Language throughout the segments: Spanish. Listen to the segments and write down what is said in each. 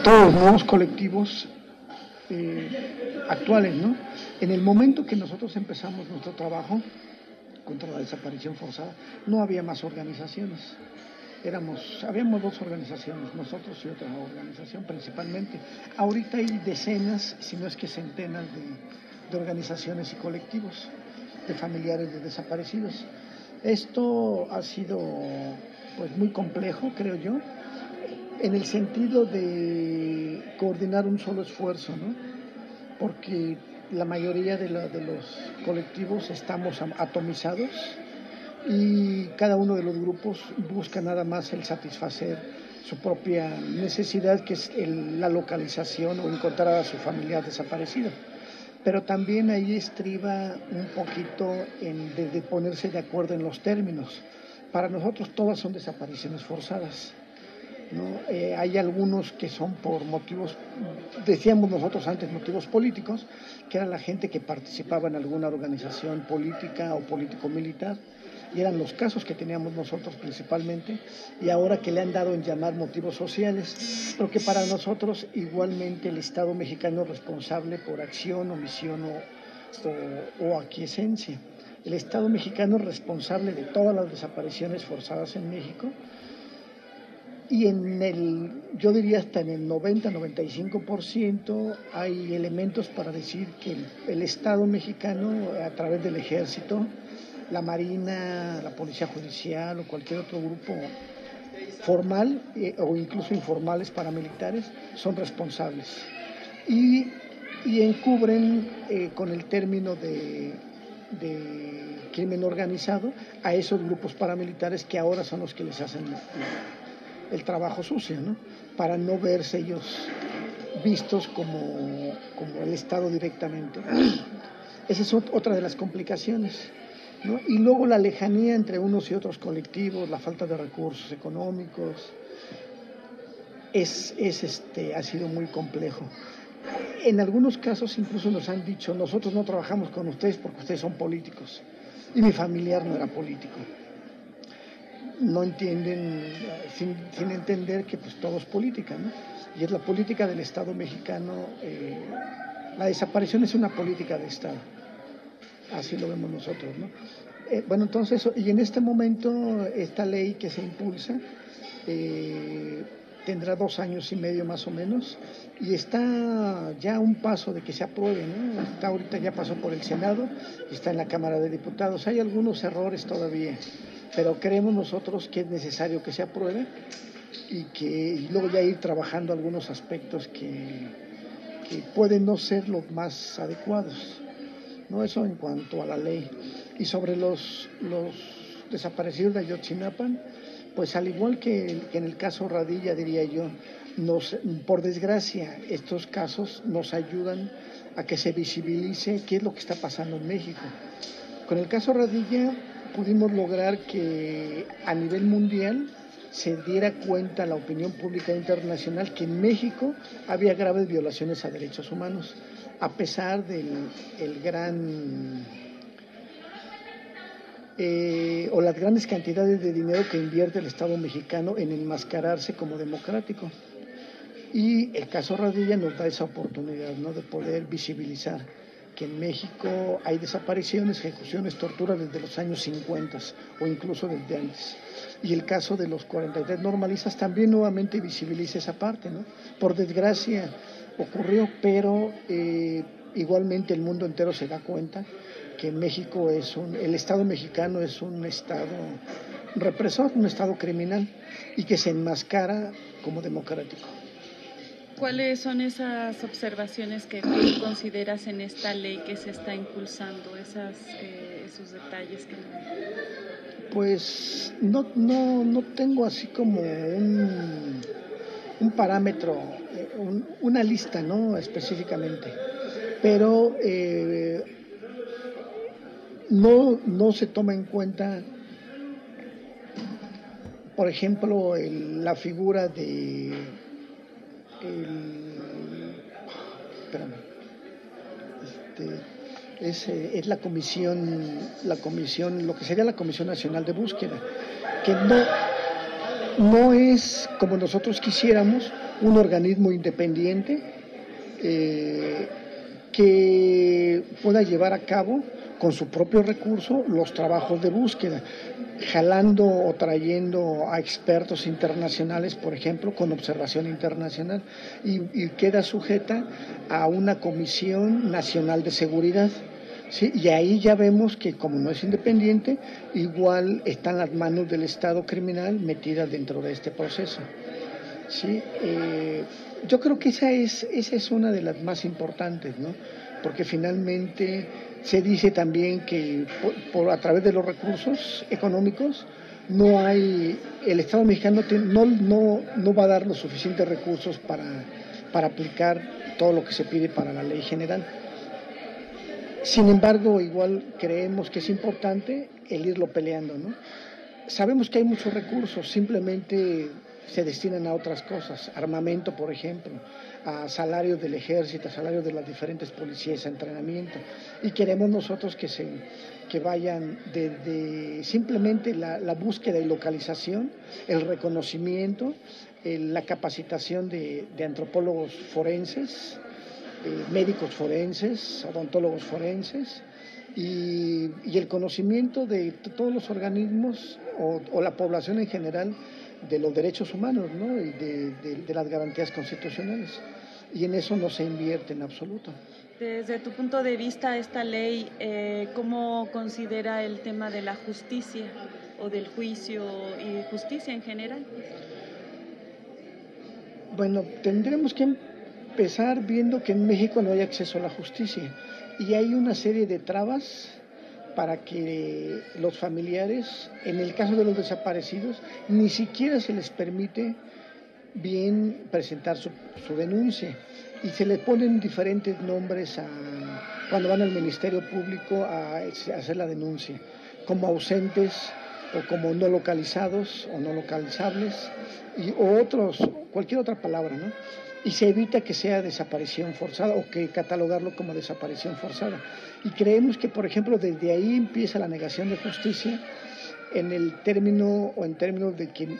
todos los nuevos colectivos actuales, ¿no? En el momento que nosotros empezamos nuestro trabajo contra la desaparición forzada, no había más organizaciones. Habíamos dos organizaciones, nosotros y otra organización principalmente. Ahorita hay decenas, si no es que centenas de organizaciones y colectivos de familiares de desaparecidos. Esto ha sido pues muy complejo, creo yo, en el sentido de coordinar un solo esfuerzo, ¿no? Porque la mayoría de los colectivos estamos atomizados y cada uno de los grupos busca nada más el satisfacer su propia necesidad, que es la localización o encontrar a su familiar desaparecido. Pero también ahí estriba un poquito de ponerse de acuerdo en los términos. Para nosotros todas son desapariciones forzadas, ¿no? Hay algunos que son por motivos, decíamos nosotros antes, motivos políticos, que era la gente que participaba en alguna organización política o político-militar, y eran los casos que teníamos nosotros principalmente, y ahora que le han dado en llamar motivos sociales, pero que para nosotros igualmente el Estado mexicano es responsable por acción, omisión o aquiescencia. El Estado mexicano es responsable de todas las desapariciones forzadas en México, y yo diría hasta en el 90-95% hay elementos para decir que el Estado mexicano, a través del Ejército, la Marina, la Policía Judicial o cualquier otro grupo formal o incluso informales paramilitares, son responsables y encubren con el término de crimen organizado a esos grupos paramilitares que ahora son los que les hacen el trabajo sucio, ¿no? Para no verse ellos vistos como el Estado directamente. Esa es otra de las complicaciones, ¿no? Y luego la lejanía entre unos y otros colectivos, la falta de recursos económicos, ha sido muy complejo. En algunos casos incluso nos han dicho: nosotros no trabajamos con ustedes porque ustedes son políticos, y mi familiar no era político. No entienden, sin entender que pues todo es política, ¿no? Y es la política del Estado mexicano. La desaparición es una política de Estado, así lo vemos nosotros, ¿no? Bueno, entonces, y en este momento esta ley que se impulsa tendrá 2 años y medio más o menos, y está ya a un paso de que se apruebe, ¿no? Ahorita ya pasó por el Senado y está en la Cámara de Diputados. Hay algunos errores todavía, pero creemos nosotros que es necesario que se apruebe y luego ya ir trabajando algunos aspectos que pueden no ser los más adecuados, ¿no? Eso en cuanto a la ley. Y sobre los desaparecidos de Ayotzinapa, pues al igual que en el caso Radilla, diría yo, por desgracia, estos casos nos ayudan a que se visibilice qué es lo que está pasando en México. Con el caso Radilla pudimos lograr que a nivel mundial se diera cuenta a la opinión pública internacional que en México había graves violaciones a derechos humanos, a pesar del las grandes cantidades de dinero que invierte el Estado mexicano en enmascararse como democrático. Y el caso Radilla nos da esa oportunidad, ¿no?, de poder visibilizar que en México hay desapariciones, ejecuciones, torturas desde los años 50 o incluso desde antes. Y el caso de los 43 normalistas también nuevamente visibiliza esa parte, ¿no? Por desgracia ocurrió, pero igualmente el mundo entero se da cuenta que México el Estado mexicano es un Estado represor, un Estado criminal, y que se enmascara como democrático. ¿Cuáles son esas observaciones que consideras en esta ley que se está impulsando, esos detalles que Pues no tengo así como un parámetro, una lista, ¿no?, específicamente, pero no se toma en cuenta, por ejemplo, la figura de es la comisión, lo que sería la Comisión Nacional de Búsqueda, que no es como nosotros quisiéramos, un organismo independiente que pueda llevar a cabo con su propio recurso los trabajos de búsqueda, jalando o trayendo a expertos internacionales, por ejemplo, con observación internacional, y queda sujeta a una Comisión Nacional de Seguridad. ¿Sí? Y ahí ya vemos que como no es independiente, igual están las manos del Estado criminal metidas dentro de este proceso. ¿Sí? Yo creo que esa es una de las más importantes, ¿no? Porque finalmente se dice también que a través de los recursos económicos el Estado mexicano no va a dar los suficientes recursos para aplicar todo lo que se pide para la ley general. Sin embargo, igual creemos que es importante el irlo peleando, ¿no? Sabemos que hay muchos recursos, simplemente se destinan a otras cosas, armamento, por ejemplo, a salarios del ejército, a salarios de las diferentes policías, a entrenamiento, y queremos nosotros que vayan desde simplemente la búsqueda y localización, el reconocimiento, la capacitación de antropólogos forenses, médicos forenses, odontólogos forenses, y el conocimiento de todos los organismos o la población en general de los derechos humanos, ¿no? Y de las garantías constitucionales. Y en eso no se invierte en absoluto. Desde tu punto de vista, esta ley, ¿cómo considera el tema de la justicia o del juicio y justicia en general? Bueno, tendremos que empezar viendo que en México no hay acceso a la justicia y hay una serie de trabas para que los familiares, en el caso de los desaparecidos, ni siquiera se les permite bien presentar su denuncia y se les ponen diferentes nombres cuando van al Ministerio Público a hacer la denuncia, como ausentes o como no localizados o no localizables o cualquier otra palabra, ¿no? Y se evita que sea desaparición forzada o que catalogarlo como desaparición forzada. Y creemos que, por ejemplo, desde ahí empieza la negación de justicia en términos de que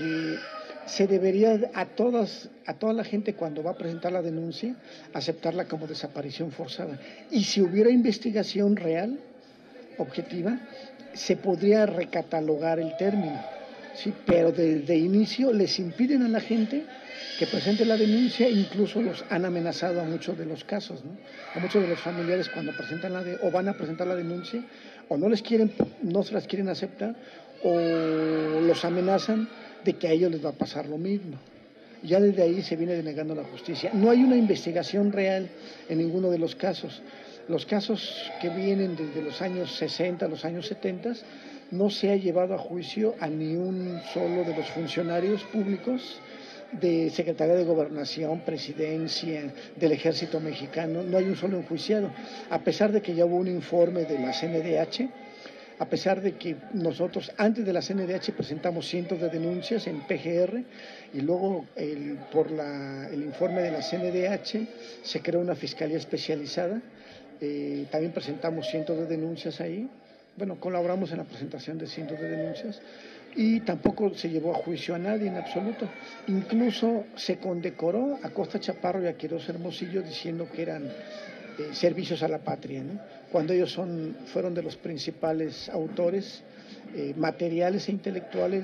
se debería a toda la gente cuando va a presentar la denuncia aceptarla como desaparición forzada. Y si hubiera investigación real, objetiva, se podría recatalogar el término, ¿sí? Pero desde inicio les impiden a la gente que presente la denuncia, incluso los han amenazado a muchos de los casos, ¿no? A muchos de los familiares cuando presentan o van a presentar la denuncia, o no se las quieren aceptar, o los amenazan de que a ellos les va a pasar lo mismo. Ya desde ahí se viene denegando la justicia. No hay una investigación real en ninguno de los casos. Los casos que vienen desde los años 60, los años 70, no se ha llevado a juicio a ni un solo de los funcionarios públicos de Secretaría de Gobernación, Presidencia, del Ejército Mexicano, no hay un solo enjuiciado, a pesar de que ya hubo un informe de la CNDH, a pesar de que nosotros antes de la CNDH presentamos cientos de denuncias en PGR y luego por el informe de la CNDH se creó una fiscalía especializada, también presentamos cientos de denuncias ahí, bueno, colaboramos en la presentación de cientos de denuncias y tampoco se llevó a juicio a nadie en absoluto. Incluso se condecoró a Costa Chaparro y a Quirós Hermosillo diciendo que eran servicios a la patria, ¿no? Cuando ellos fueron de los principales autores materiales e intelectuales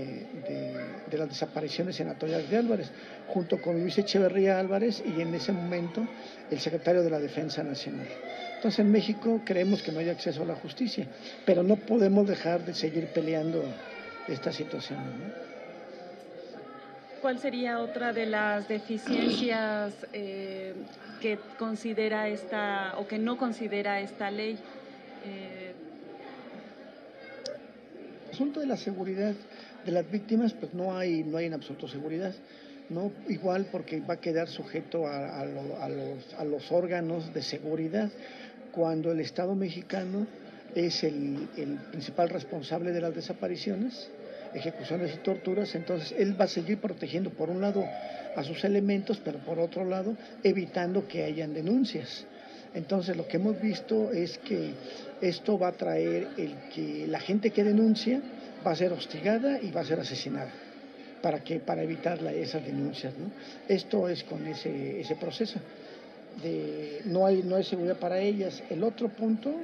de las desapariciones senatoriales de Álvarez, junto con Luis Echeverría Álvarez y en ese momento el secretario de la Defensa Nacional. Entonces en México creemos que no hay acceso a la justicia, pero no podemos dejar de seguir peleando esta situación, ¿no? ¿Cuál sería otra de las deficiencias que considera o que no considera esta ley? El asunto de la seguridad de las víctimas, pues no hay en absoluto seguridad, ¿no? Igual porque va a quedar sujeto a los órganos de seguridad, cuando el Estado mexicano es el principal responsable de las desapariciones, ejecuciones y torturas. Entonces él va a seguir protegiendo por un lado a sus elementos, pero por otro lado evitando que hayan denuncias. Entonces lo que hemos visto es que esto va a traer el que la gente que denuncia va a ser hostigada y va a ser asesinada. para evitar esas denuncias, ¿no? Esto es con ese proceso de no hay seguridad para ellas. El otro punto,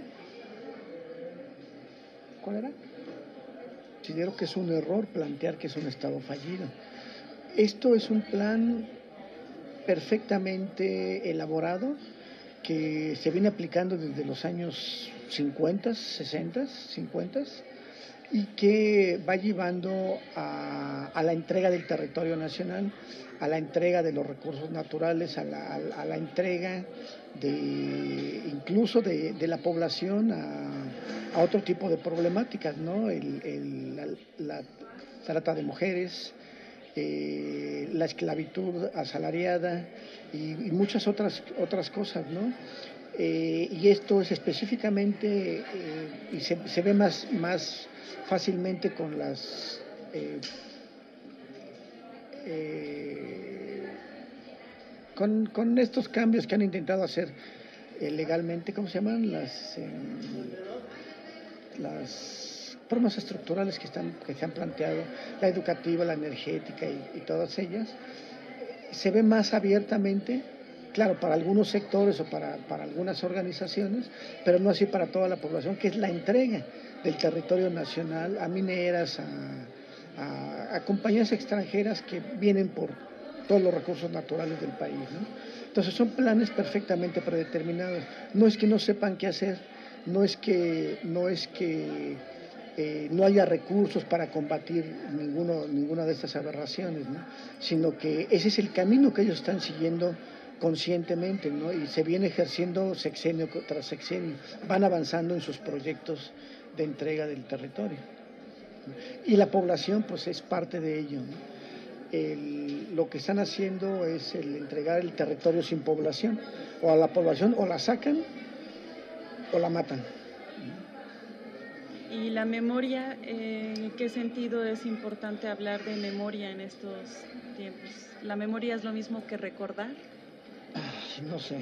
¿cuál era? Considero que es un error plantear que es un Estado fallido. Esto es un plan perfectamente elaborado que se viene aplicando desde los años 50, 60, 50 y que va llevando a la entrega del territorio nacional, a la entrega de los recursos naturales, a la entrega incluso de la población a otro tipo de problemáticas, ¿no? La trata de mujeres, la esclavitud asalariada y muchas otras cosas, ¿no? Y esto es específicamente, y se ve más fácilmente con las con estos cambios que han intentado hacer legalmente, ¿cómo se llaman? Las formas estructurales que se han planteado, la educativa, la energética y todas ellas, se ve más abiertamente, claro, para algunos sectores o para algunas organizaciones, pero no así para toda la población, que es la entrega del territorio nacional a mineras, a compañías extranjeras que vienen por todos los recursos naturales del país, ¿no? Entonces son planes perfectamente predeterminados. No es que no sepan qué hacer, no es que no haya recursos para combatir ninguna de estas aberraciones, ¿no? Sino que ese es el camino que ellos están siguiendo conscientemente, ¿no? Y se viene ejerciendo sexenio tras sexenio, van avanzando en sus proyectos de entrega del territorio. Y la población pues es parte de ello, ¿no? Lo que están haciendo es el entregar el territorio sin población, o a la población o la sacan o la matan. ¿Y la memoria, en qué sentido es importante hablar de memoria en estos tiempos? ¿La memoria es lo mismo que recordar? No sé.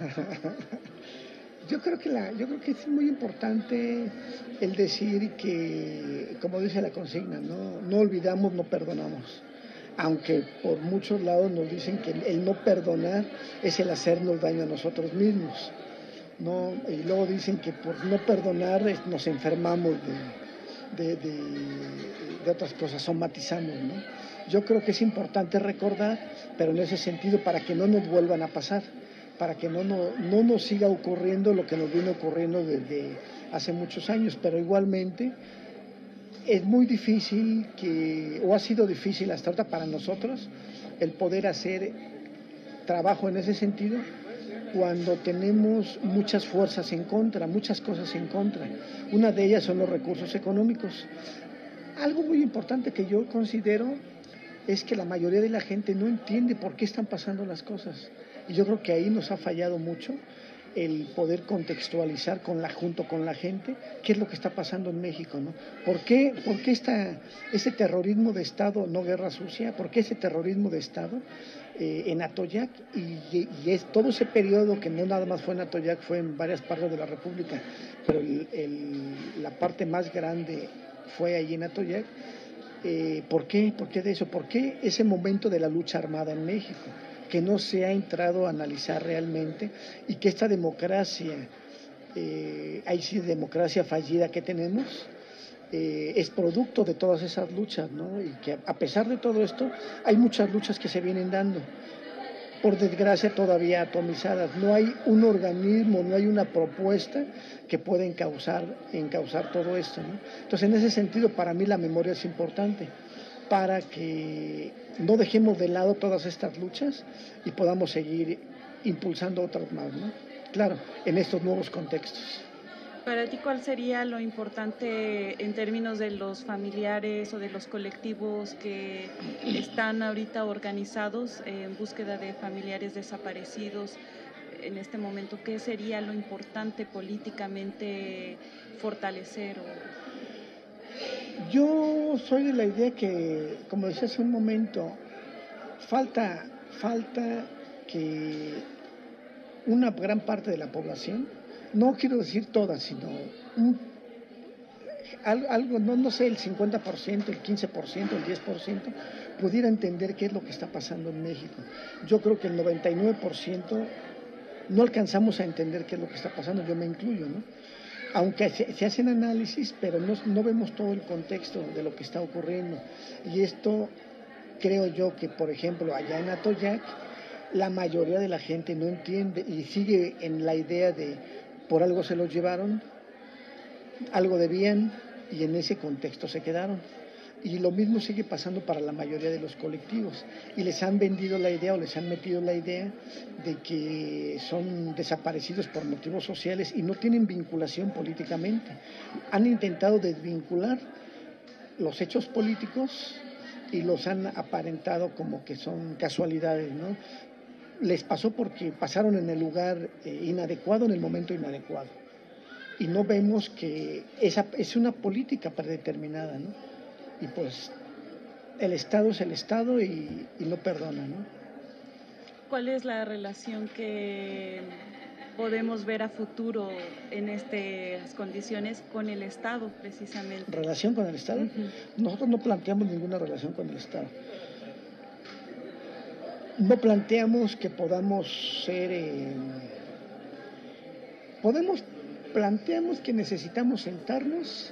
Yo creo que es muy importante el decir que, como dice la consigna, no olvidamos, no perdonamos. Aunque por muchos lados nos dicen que el no perdonar es el hacernos daño a nosotros mismos, ¿no? Y luego dicen que por no perdonar nos enfermamos de otras cosas, somatizamos, ¿no? Yo creo que es importante recordar, pero en ese sentido para que no nos vuelvan a pasar, para que no nos siga ocurriendo lo que nos viene ocurriendo desde hace muchos años, pero igualmente es muy difícil o ha sido difícil hasta ahora para nosotros el poder hacer trabajo en ese sentido cuando tenemos muchas fuerzas en contra, muchas cosas en contra. Una de ellas son los recursos económicos. Algo muy importante que yo considero es que la mayoría de la gente no entiende por qué están pasando las cosas. Y yo creo que ahí nos ha fallado mucho el poder contextualizar junto con la gente qué es lo que está pasando en México, ¿no? ¿Por qué ese terrorismo de Estado, no guerra sucia? ¿Por qué ese terrorismo de Estado en Atoyac? Y es todo ese periodo que no nada más fue en Atoyac, fue en varias partes de la República, pero la parte más grande fue allí en Atoyac. ¿Por qué? ¿Por qué de eso? ¿Por qué ese momento de la lucha armada en México? Que no se ha entrado a analizar realmente y que esta democracia, democracia fallida que tenemos, es producto de todas esas luchas, ¿no? Y que a pesar de todo esto, hay muchas luchas que se vienen dando, por desgracia todavía atomizadas. No hay un organismo, no hay una propuesta que pueda encauzar todo esto, ¿no? Entonces, en ese sentido, para mí la memoria es importante, para que no dejemos de lado todas estas luchas y podamos seguir impulsando otras más, ¿no? Claro, en estos nuevos contextos. Para ti, ¿cuál sería lo importante en términos de los familiares o de los colectivos que están ahorita organizados en búsqueda de familiares desaparecidos en este momento? ¿Qué sería lo importante políticamente fortalecer? Yo soy de la idea que, como decía hace un momento, falta que una gran parte de la población, no quiero decir todas, sino algo, no sé, el 50%, el 15%, el 10%, pudiera entender qué es lo que está pasando en México. Yo creo que el 99% no alcanzamos a entender qué es lo que está pasando, yo me incluyo, ¿no? Aunque se hacen análisis, pero no vemos todo el contexto de lo que está ocurriendo. Y esto creo yo que, por ejemplo, allá en Atoyac, la mayoría de la gente no entiende y sigue en la idea de por algo se los llevaron, algo debían y en ese contexto se quedaron. Y lo mismo sigue pasando para la mayoría de los colectivos. Y les han vendido la idea o les han metido la idea de que son desaparecidos por motivos sociales y no tienen vinculación políticamente. Han intentado desvincular los hechos políticos y los han aparentado como que son casualidades, ¿no? Les pasó porque pasaron en el lugar inadecuado, en el momento inadecuado. Y no vemos que esa es una política predeterminada, ¿no? Y pues el Estado es el Estado y no perdona, ¿no? ¿Cuál es la relación que podemos ver a futuro en estas condiciones con el Estado, precisamente? ¿Relación con el Estado? Uh-huh. Nosotros no planteamos ninguna relación con el Estado. No planteamos que podamos ser... planteamos que necesitamos sentarnos.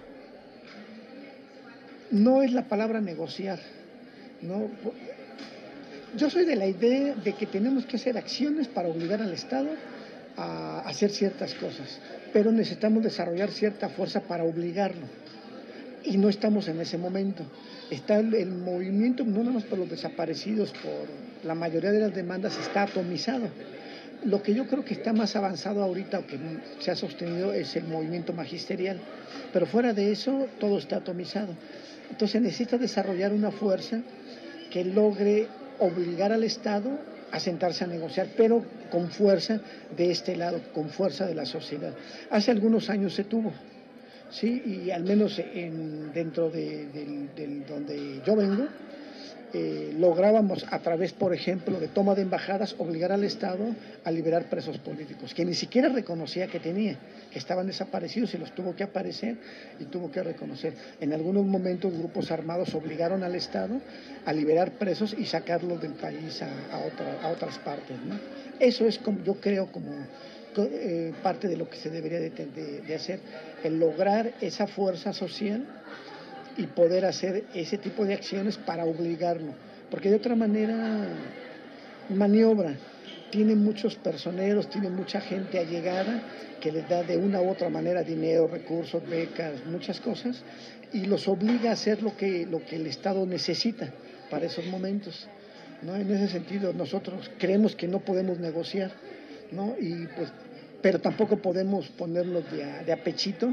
No es la palabra negociar, ¿no? Yo soy de la idea de que tenemos que hacer acciones para obligar al Estado a hacer ciertas cosas, pero necesitamos desarrollar cierta fuerza para obligarlo. Y no estamos en ese momento. Está el movimiento, no nada más por los desaparecidos, por la mayoría de las demandas, está atomizado. Lo que yo creo que está más avanzado ahorita, o que se ha sostenido, es el movimiento magisterial. Pero fuera de eso, todo está atomizado. Entonces necesita desarrollar una fuerza que logre obligar al Estado a sentarse a negociar, pero con fuerza de este lado, con fuerza de la sociedad. Hace algunos años se tuvo, sí, y al menos dentro de donde yo vengo, lográbamos a través, por ejemplo, de toma de embajadas, obligar al Estado a liberar presos políticos, que ni siquiera reconocía que tenía, que estaban desaparecidos y los tuvo que aparecer y tuvo que reconocer. En algunos momentos grupos armados obligaron al Estado a liberar presos y sacarlos del país a otras partes, ¿no? Eso es, como yo creo, como parte de lo que se debería de hacer, el lograr esa fuerza social y poder hacer ese tipo de acciones para obligarlo, porque de otra manera maniobra, tiene muchos personeros, tiene mucha gente allegada que les da de una u otra manera dinero, recursos, becas, muchas cosas, y los obliga a hacer lo que el Estado necesita para esos momentos, ¿no? En ese sentido nosotros creemos que no podemos negociar, ¿no? Y pues, pero tampoco podemos ponernos de a pechito,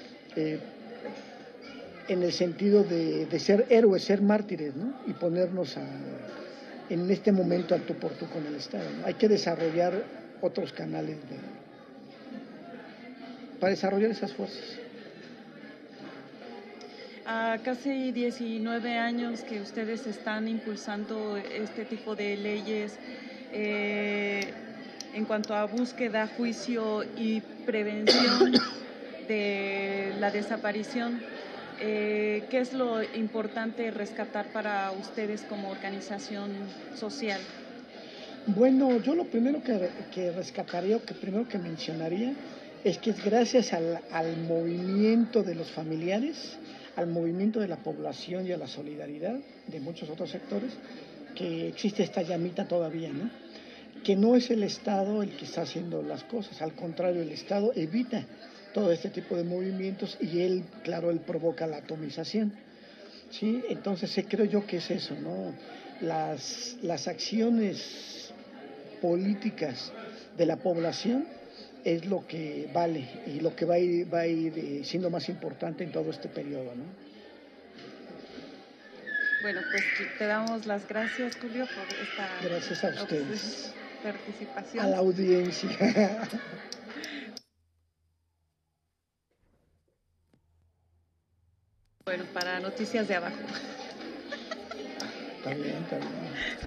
en el sentido de ser héroes, ser mártires, ¿no? Y ponernos en este momento al tú por tú con el Estado, ¿no? Hay que desarrollar otros canales para desarrollar esas fuerzas. A casi 19 años que ustedes están impulsando este tipo de leyes en cuanto a búsqueda, juicio y prevención de la desaparición, ¿qué es lo importante rescatar para ustedes como organización social? Bueno, yo lo primero que rescataría, o que primero que mencionaría, es que es gracias al movimiento de los familiares, al movimiento de la población y a la solidaridad de muchos otros sectores, que existe esta llamita todavía, ¿no? Que no es el Estado el que está haciendo las cosas, al contrario, el Estado evita todo este tipo de movimientos y él provoca la atomización, ¿sí? Entonces creo yo que es eso, ¿no? Las acciones políticas de la población es lo que vale y lo que va a ir siendo más importante en todo este periodo, ¿no? Bueno, pues te damos las gracias, Julio, por esta gracias a ustedes, participación. A la audiencia. Bueno, para Noticias de Abajo. Está bien.